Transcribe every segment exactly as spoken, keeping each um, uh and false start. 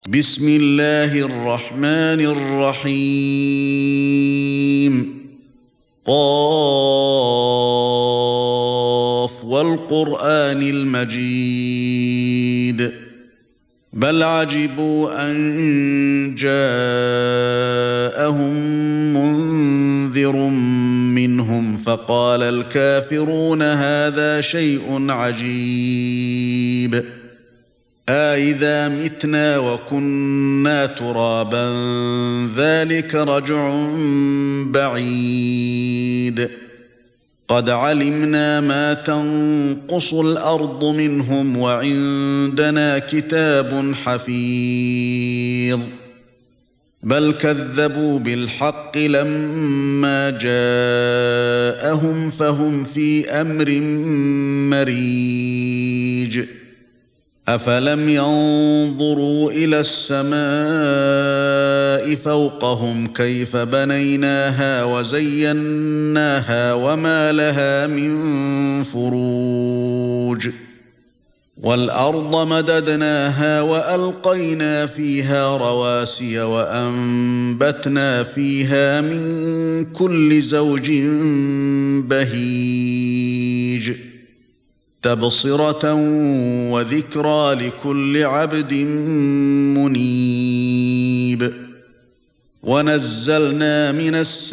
بسم الله الرحمن الرحيم قاف والقرآن المجيد بل عجبوا أن جاءهم منذر منهم فقال الكافرون هذا شيء عجيب أإذا متنا وكنا ترابا ذلك رجع بعيد قد علمنا ما تنقص الأرض منهم وعندنا كتاب حفيظ بل كذبوا بالحق لما جاءهم فهم في أمر مريج أفلم ينظروا إلى السماء فوقهم كيف بنيناها وزيناها وما لها من فروج والأرض مددناها وألقينا فيها رواسي وأنبتنا فيها من كل زوج بهيج تبصرة وذكرى لكل عبد منيب ونزلنا من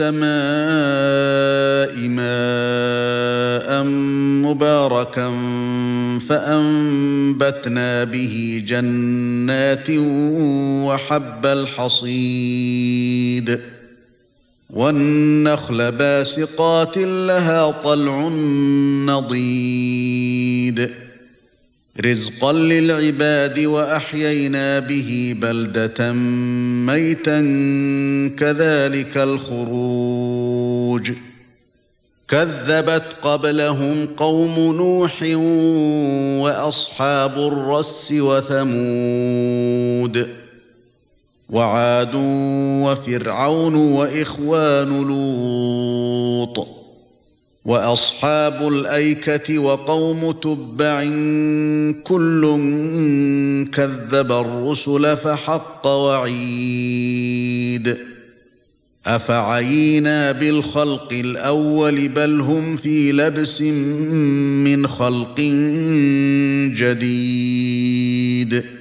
السماء ماء مباركا فأنبتنا به جنات وحب الحصيد والنخل باسقات لها طلع نضيد رزقا للعباد وأحيينا به بلدة ميتا كذلك الخروج كذبت قبلهم قوم نوح وأصحاب الرس وثمود وعاد وفرعون وإخوان لوط وأصحاب الأيكة وقوم تبع كل كذب الرسل فحق وعيد أفعينا بالخلق الأول بل هم في لبس من خلق جديد